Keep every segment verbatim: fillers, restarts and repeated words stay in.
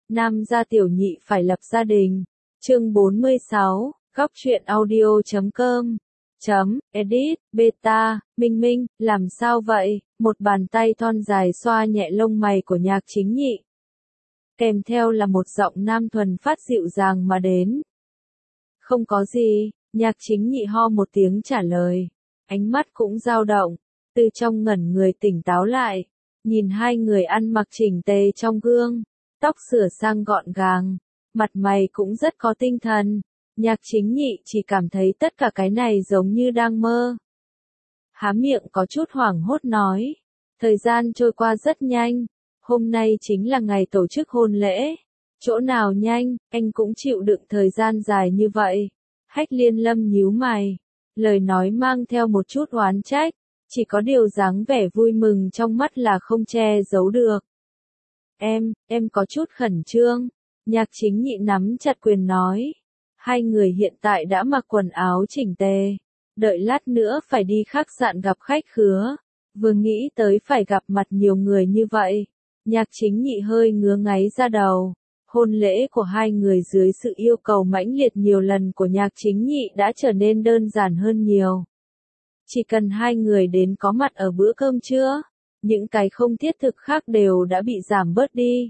Nam gia tiểu nhị phải lập gia đình. Chương bốn mươi sáu, góc truyện audio chấm com. Chấm, edit, beta, Minh Minh, làm sao vậy? Một bàn tay thon dài xoa nhẹ lông mày của Nhạc Chính Nhị. Kèm theo là một giọng nam thuần phát dịu dàng mà đến. Không có gì, Nhạc Chính Nhị ho một tiếng trả lời. Ánh mắt cũng dao động, từ trong ngẩn người tỉnh táo lại, nhìn hai người ăn mặc chỉnh tề trong gương, tóc sửa sang gọn gàng, mặt mày cũng rất có tinh thần. Nhạc Chính Nhị chỉ cảm thấy tất cả cái này giống như đang mơ. Há miệng có chút hoảng hốt nói. Thời gian trôi qua rất nhanh, hôm nay chính là ngày tổ chức hôn lễ. Chỗ nào nhanh, anh cũng chịu đựng thời gian dài như vậy. Hách Liên Lâm nhíu mày, lời nói mang theo một chút oán trách, chỉ có điều dáng vẻ vui mừng trong mắt là không che giấu được. Em, em có chút khẩn trương, Nhạc Chính Nhị nắm chặt quyền nói. Hai người hiện tại đã mặc quần áo chỉnh tề, đợi lát nữa phải đi khách sạn gặp khách khứa, vừa nghĩ tới phải gặp mặt nhiều người như vậy, Nhạc Chính Nhị hơi ngứa ngáy ra đầu. Hôn lễ của hai người dưới sự yêu cầu mãnh liệt nhiều lần của Nhạc Chính Nhị đã trở nên đơn giản hơn nhiều. Chỉ cần hai người đến có mặt ở bữa cơm trưa, những cái không thiết thực khác đều đã bị giảm bớt đi.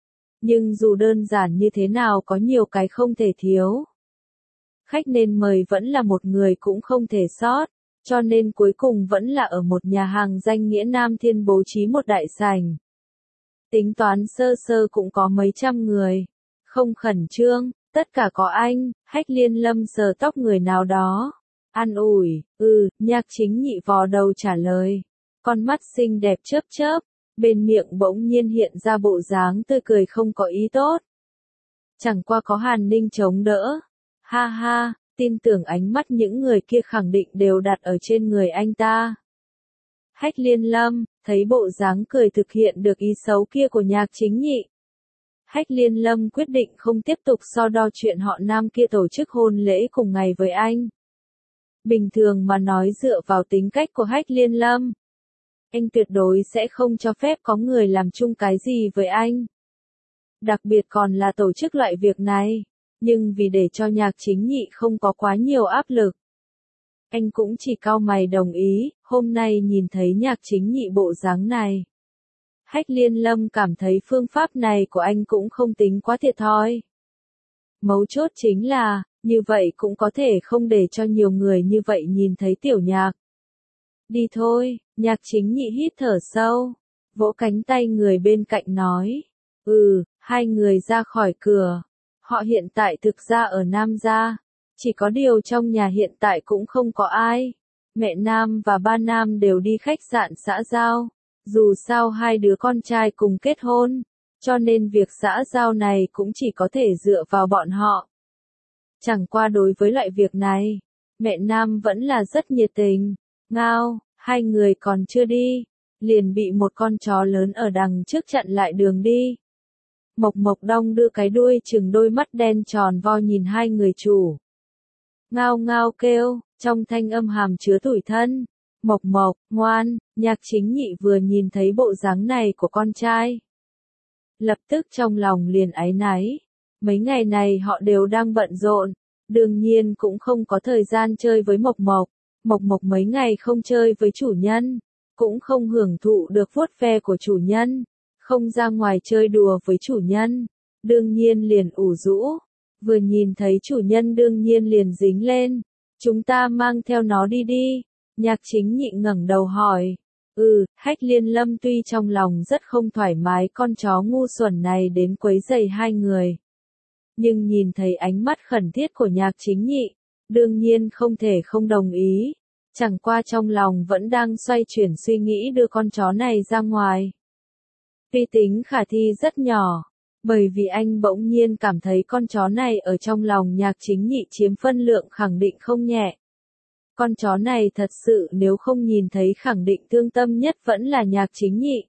Nhưng dù đơn giản như thế nào có nhiều cái không thể thiếu. Khách nên mời vẫn là một người cũng không thể sót, cho nên cuối cùng vẫn là ở một nhà hàng danh nghĩa Nam Thiên bố trí một đại sảnh. Tính toán sơ sơ cũng có mấy trăm người. Không khẩn trương, tất cả có anh. Hách Liên Lâm sờ tóc người nào đó. An ủi, ừ, Nhạc Chính Nhị vò đầu trả lời. Con mắt xinh đẹp chớp chớp, bên miệng bỗng nhiên hiện ra bộ dáng tươi cười không có ý tốt. Chẳng qua có Hàn Ninh chống đỡ. Ha ha, tin tưởng ánh mắt những người kia khẳng định đều đặt ở trên người anh ta. Hách Liên Lâm, thấy bộ dáng cười thực hiện được ý xấu kia của Nhạc Chính Nhị. Hách Liên Lâm quyết định không tiếp tục so đo chuyện họ Nam kia tổ chức hôn lễ cùng ngày với anh. Bình thường mà nói dựa vào tính cách của Hách Liên Lâm, anh tuyệt đối sẽ không cho phép có người làm chung cái gì với anh. Đặc biệt còn là tổ chức loại việc này. Nhưng vì để cho Nhạc Chính Nhị không có quá nhiều áp lực, anh cũng chỉ cau mày đồng ý. Hôm nay nhìn thấy Nhạc Chính Nhị bộ dáng này, Hách Liên Lâm cảm thấy phương pháp này của anh cũng không tính quá thiệt thòi. Mấu chốt chính là, như vậy cũng có thể không để cho nhiều người như vậy nhìn thấy tiểu Nhạc. Đi thôi, Nhạc Chính Nhị hít thở sâu, vỗ cánh tay người bên cạnh nói. Ừ, hai người ra khỏi cửa. Họ hiện tại thực ra ở Nam gia, chỉ có điều trong nhà hiện tại cũng không có ai. Mẹ Nam và ba Nam đều đi khách sạn xã giao, dù sao hai đứa con trai cùng kết hôn, cho nên việc xã giao này cũng chỉ có thể dựa vào bọn họ. Chẳng qua đối với loại việc này, mẹ Nam vẫn là rất nhiệt tình. Ngao, hai người còn chưa đi, liền bị một con chó lớn ở đằng trước chặn lại đường đi. Mộc Mộc đong đưa cái đuôi chừng đôi mắt đen tròn vo nhìn hai người chủ. Ngao ngao kêu, trong thanh âm hàm chứa tủi thân. Mộc Mộc, ngoan. Nhạc Chính Nhị vừa nhìn thấy bộ dáng này của con trai, lập tức trong lòng liền áy náy. Mấy ngày này họ đều đang bận rộn, đương nhiên cũng không có thời gian chơi với Mộc Mộc. Mộc Mộc mấy ngày không chơi với chủ nhân, cũng không hưởng thụ được vuốt ve của chủ nhân. Không ra ngoài chơi đùa với chủ nhân, đương nhiên liền ủ rũ. Vừa nhìn thấy chủ nhân đương nhiên liền dính lên. Chúng ta mang theo nó đi đi. Nhạc Chính Nhị ngẩng đầu hỏi. Ừ, Hách Liên Lâm tuy trong lòng rất không thoải mái con chó ngu xuẩn này đến quấy rầy hai người. Nhưng nhìn thấy ánh mắt khẩn thiết của Nhạc Chính Nhị, đương nhiên không thể không đồng ý. Chẳng qua trong lòng vẫn đang xoay chuyển suy nghĩ đưa con chó này ra ngoài. Tuy tính khả thi rất nhỏ, bởi vì anh bỗng nhiên cảm thấy con chó này ở trong lòng Nhạc Chính Nhị chiếm phân lượng khẳng định không nhẹ. Con chó này thật sự nếu không nhìn thấy khẳng định thương tâm nhất vẫn là Nhạc Chính Nhị.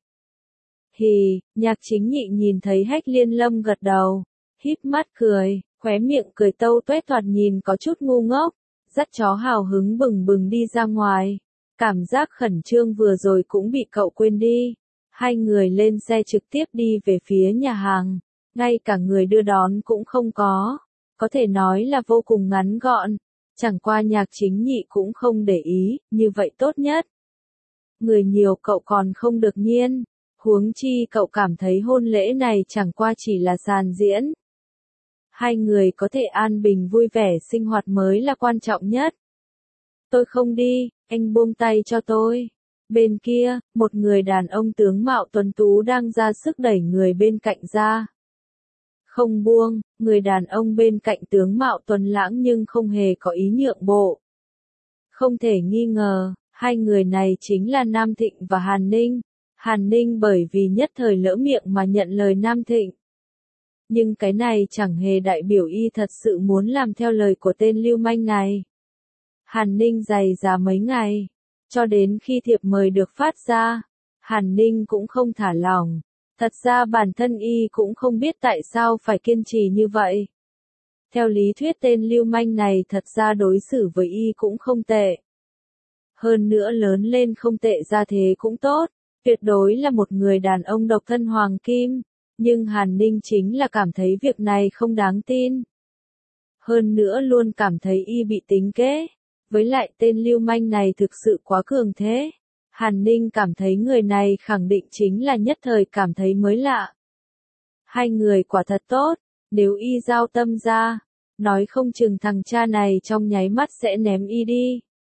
Hì, Nhạc Chính Nhị nhìn thấy Hách Liên Lâm gật đầu, híp mắt cười, khóe miệng cười tâu tuét thoạt nhìn có chút ngu ngốc, dắt chó hào hứng bừng bừng đi ra ngoài. Cảm giác khẩn trương vừa rồi cũng bị cậu quên đi. Hai người lên xe trực tiếp đi về phía nhà hàng. ngay cả người đưa đón cũng không có, có thể nói là vô cùng ngắn gọn, chẳng qua Nhạc Chính Nhị cũng không để ý, như vậy tốt nhất. Người nhiều cậu còn không được nhiên, huống chi cậu cảm thấy hôn lễ này chẳng qua chỉ là sàn diễn. Hai người có thể an bình vui vẻ sinh hoạt mới là quan trọng nhất. Tôi không đi, anh buông tay cho tôi. Bên kia, một người đàn ông tướng mạo tuấn tú đang ra sức đẩy người bên cạnh ra. Không buông, người đàn ông bên cạnh tướng mạo tuấn lãng nhưng không hề có ý nhượng bộ. Không thể nghi ngờ, hai người này chính là Nam Thịnh và Hàn Ninh. Hàn Ninh bởi vì nhất thời lỡ miệng mà nhận lời Nam Thịnh. Nhưng cái này chẳng hề đại biểu y thật sự muốn làm theo lời của tên lưu manh này. Hàn Ninh dày dà mấy ngày, cho đến khi thiệp mời được phát ra, Hàn Ninh cũng không thả lỏng. Thật ra bản thân y cũng không biết tại sao phải kiên trì như vậy. Theo lý thuyết tên lưu manh này thật ra đối xử với y cũng không tệ. Hơn nữa lớn lên không tệ ra thế cũng tốt, tuyệt đối là một người đàn ông độc thân hoàng kim. Nhưng Hàn Ninh chính là cảm thấy việc này không đáng tin. Hơn nữa luôn cảm thấy y bị tính kế. Với lại tên lưu manh này thực sự quá cường thế. Hàn Ninh cảm thấy người này khẳng định chính là nhất thời cảm thấy mới lạ. Hai người quả thật tốt, nếu y giao tâm ra, nói không chừng thằng cha này trong nháy mắt sẽ ném y đi.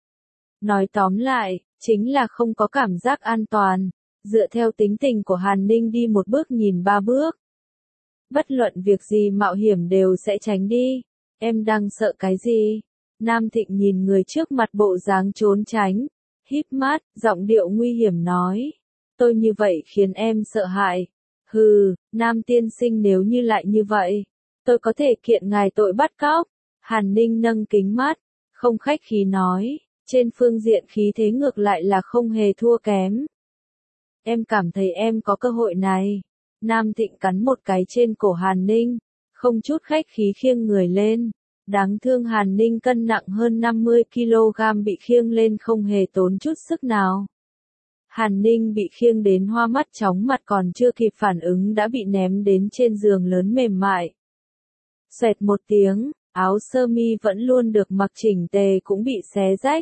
Nói tóm lại, chính là không có cảm giác an toàn. Dựa theo tính tình của Hàn Ninh đi một bước nhìn ba bước. Bất luận việc gì mạo hiểm đều sẽ tránh đi. Em đang sợ cái gì? Nam Thịnh nhìn người trước mặt bộ dáng trốn tránh, híp mắt, giọng điệu nguy hiểm nói. Tôi như vậy khiến em sợ hãi. Hừ, Nam tiên sinh nếu như lại như vậy, tôi có thể kiện ngài tội bắt cóc. Hàn Ninh nâng kính mắt, không khách khí nói, trên phương diện khí thế ngược lại là không hề thua kém. Em cảm thấy em có cơ hội này. Nam Thịnh cắn một cái trên cổ Hàn Ninh, không chút khách khí khiêng người lên. Đáng thương Hàn Ninh cân nặng hơn năm mươi ki lô gam bị khiêng lên không hề tốn chút sức nào. Hàn Ninh bị khiêng đến hoa mắt chóng mặt còn chưa kịp phản ứng đã bị ném đến trên giường lớn mềm mại. Xoẹt một tiếng, áo sơ mi vẫn luôn được mặc chỉnh tề cũng bị xé rách.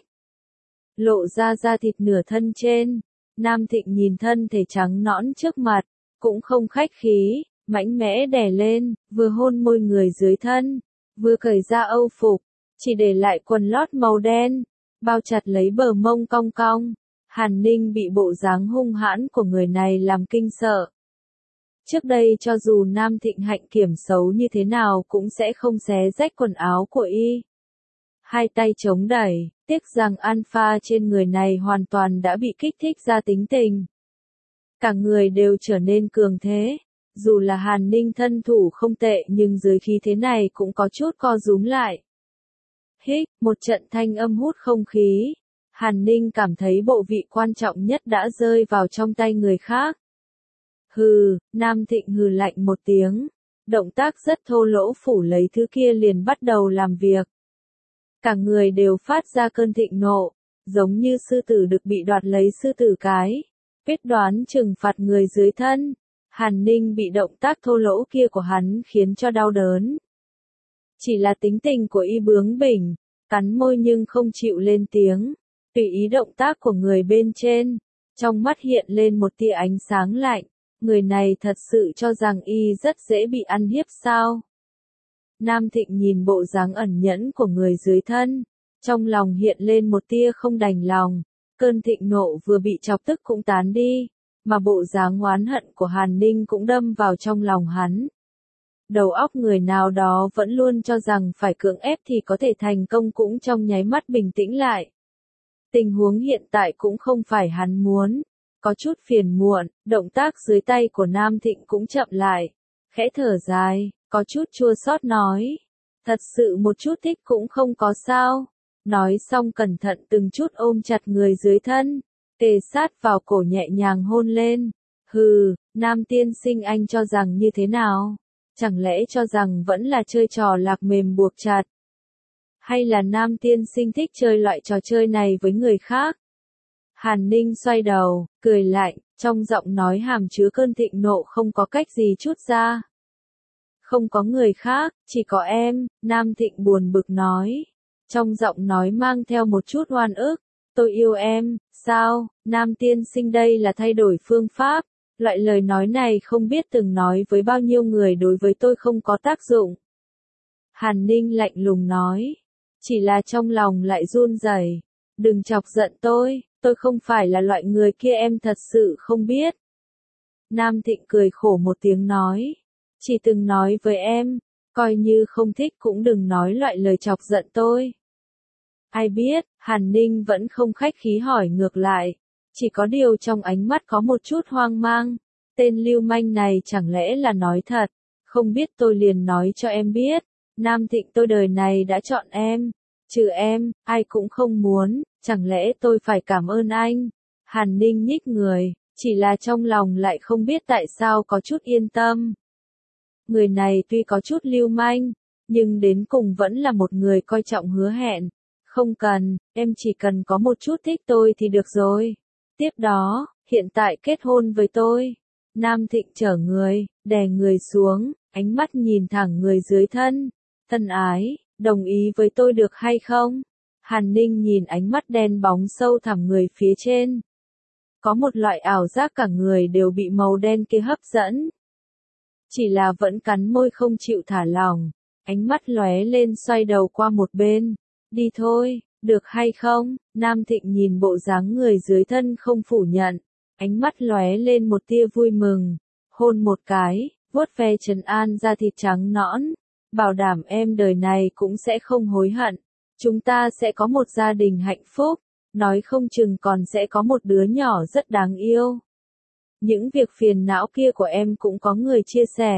Lộ ra da thịt nửa thân trên. Nam Thịnh nhìn thân thể trắng nõn trước mặt, cũng không khách khí, mạnh mẽ đè lên, vừa hôn môi người dưới thân, vừa cởi ra âu phục, chỉ để lại quần lót màu đen, bao chặt lấy bờ mông cong cong. Hàn Ninh bị bộ dáng hung hãn của người này làm kinh sợ. Trước đây cho dù Nam Thịnh hạnh kiểm xấu như thế nào cũng sẽ không xé rách quần áo của y. Hai tay chống đẩy, tiếc rằng alpha trên người này hoàn toàn đã bị kích thích ra tính tình. Cả người đều trở nên cường thế, dù là Hàn Ninh thân thủ không tệ nhưng dưới khí thế này cũng có chút co rúm lại. Hích, một trận thanh âm hút không khí, Hàn Ninh cảm thấy bộ vị quan trọng nhất đã rơi vào trong tay người khác. Hừ, Nam Thịnh hừ lạnh một tiếng, động tác rất thô lỗ phủ lấy thứ kia liền bắt đầu làm việc. Cả người đều phát ra cơn thịnh nộ, giống như sư tử được bị đoạt lấy sư tử cái. Quyết đoán trừng phạt người dưới thân. Hàn Ninh bị động tác thô lỗ kia của hắn khiến cho đau đớn. Chỉ là tính tình của y bướng bỉnh, cắn môi nhưng không chịu lên tiếng. Tùy ý động tác của người bên trên, trong mắt hiện lên một tia ánh sáng lạnh. Người này thật sự cho rằng y rất dễ bị ăn hiếp sao? Nam Thịnh nhìn bộ dáng ẩn nhẫn của người dưới thân, trong lòng hiện lên một tia không đành lòng, cơn thịnh nộ vừa bị chọc tức cũng tán đi, mà bộ dáng oán hận của Hàn Ninh cũng đâm vào trong lòng hắn. Đầu óc người nào đó vẫn luôn cho rằng phải cưỡng ép thì có thể thành công cũng trong nháy mắt bình tĩnh lại. Tình huống hiện tại cũng không phải hắn muốn, có chút phiền muộn, động tác dưới tay của Nam Thịnh cũng chậm lại, khẽ thở dài. Có chút chua xót nói, thật sự một chút thích cũng không có sao. Nói xong cẩn thận từng chút ôm chặt người dưới thân, kề sát vào cổ nhẹ nhàng hôn lên. Hừ, Nam tiên sinh anh cho rằng như thế nào? Chẳng lẽ cho rằng vẫn là chơi trò lạc mềm buộc chặt? Hay là Nam tiên sinh thích chơi loại trò chơi này với người khác? Hàn Ninh xoay đầu, cười lạnh, trong giọng nói hàm chứa cơn thịnh nộ không có cách gì chút ra. Không có người khác, chỉ có em, Nam Thịnh buồn bực nói. Trong giọng nói mang theo một chút oan ức. Tôi yêu em, sao, Nam tiên sinh đây là thay đổi phương pháp. Loại lời nói này không biết từng nói với bao nhiêu người đối với tôi không có tác dụng. Hàn Ninh lạnh lùng nói. Chỉ là trong lòng lại run rẩy. Đừng chọc giận tôi, tôi không phải là loại người kia em thật sự không biết. Nam Thịnh cười khổ một tiếng nói. Chỉ từng nói với em, coi như không thích cũng đừng nói loại lời chọc giận tôi. Ai biết, Hàn Ninh vẫn không khách khí hỏi ngược lại. Chỉ có điều trong ánh mắt có một chút hoang mang. Tên lưu manh này chẳng lẽ là nói thật. Không biết tôi liền nói cho em biết. Nam Thịnh tôi đời này đã chọn em. Trừ em, ai cũng không muốn. Chẳng lẽ tôi phải cảm ơn anh. Hàn Ninh nhích người. Chỉ là trong lòng lại không biết tại sao có chút yên tâm. Người này tuy có chút lưu manh. Nhưng đến cùng vẫn là một người coi trọng hứa hẹn. Không cần, em chỉ cần có một chút thích tôi thì được rồi. Tiếp đó, hiện tại kết hôn với tôi. Nam Thịnh trở người, đè người xuống, ánh mắt nhìn thẳng người dưới thân. Thân ái, đồng ý với tôi được hay không? Hàn Ninh nhìn ánh mắt đen bóng sâu thẳm người phía trên. Có một loại ảo giác cả người đều bị màu đen kia hấp dẫn. Chỉ là vẫn cắn môi không chịu thả lỏng. Ánh mắt lóe lên xoay đầu qua một bên. Đi thôi, được hay không? Nam Thịnh nhìn bộ dáng người dưới thân không phủ nhận. Ánh mắt lóe lên một tia vui mừng. Hôn một cái, vuốt ve trấn an da thịt trắng nõn. Bảo đảm em đời này cũng sẽ không hối hận. Chúng ta sẽ có một gia đình hạnh phúc. Nói không chừng còn sẽ có một đứa nhỏ rất đáng yêu. Những việc phiền não kia của em cũng có người chia sẻ.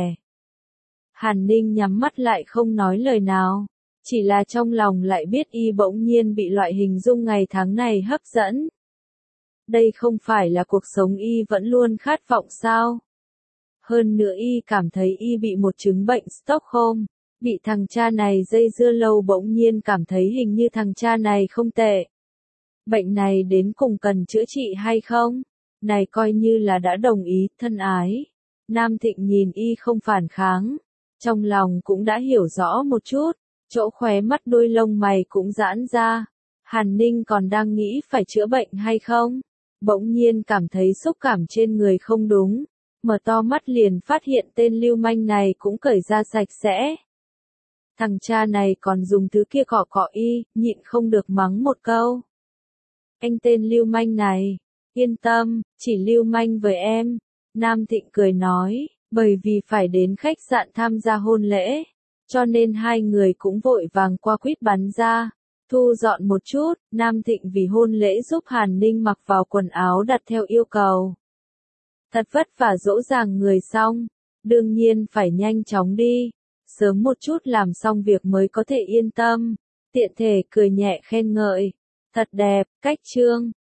Hàn Ninh nhắm mắt lại không nói lời nào. Chỉ là trong lòng lại biết y bỗng nhiên bị loại hình dung ngày tháng này hấp dẫn. Đây không phải là cuộc sống y vẫn luôn khát vọng sao? Hơn nữa y cảm thấy y bị một chứng bệnh Stockholm. Bị thằng cha này dây dưa lâu bỗng nhiên cảm thấy hình như thằng cha này không tệ. Bệnh này đến cùng cần chữa trị hay không? Này coi như là đã đồng ý, thân ái. Nam Thịnh nhìn y không phản kháng. Trong lòng cũng đã hiểu rõ một chút. Chỗ khóe mắt đôi lông mày cũng giãn ra. Hàn Ninh còn đang nghĩ phải chữa bệnh hay không? Bỗng nhiên cảm thấy xúc cảm trên người không đúng. Mở to mắt liền phát hiện tên lưu manh này cũng cởi ra sạch sẽ. Thằng cha này còn dùng thứ kia cọ cọ y, nhịn không được mắng một câu. Anh tên lưu manh này, yên tâm, chỉ lưu manh với em. Nam Thịnh cười nói, bởi vì phải đến khách sạn tham gia hôn lễ. Cho nên hai người cũng vội vàng qua quýt bắn ra. Thu dọn một chút, Nam Thịnh vì hôn lễ giúp Hàn Ninh mặc vào quần áo đặt theo yêu cầu. Thật vất vả dỗ dàng người xong. Đương nhiên phải nhanh chóng đi. Sớm một chút làm xong việc mới có thể yên tâm. Tiện thể cười nhẹ khen ngợi. Thật đẹp, cách trương.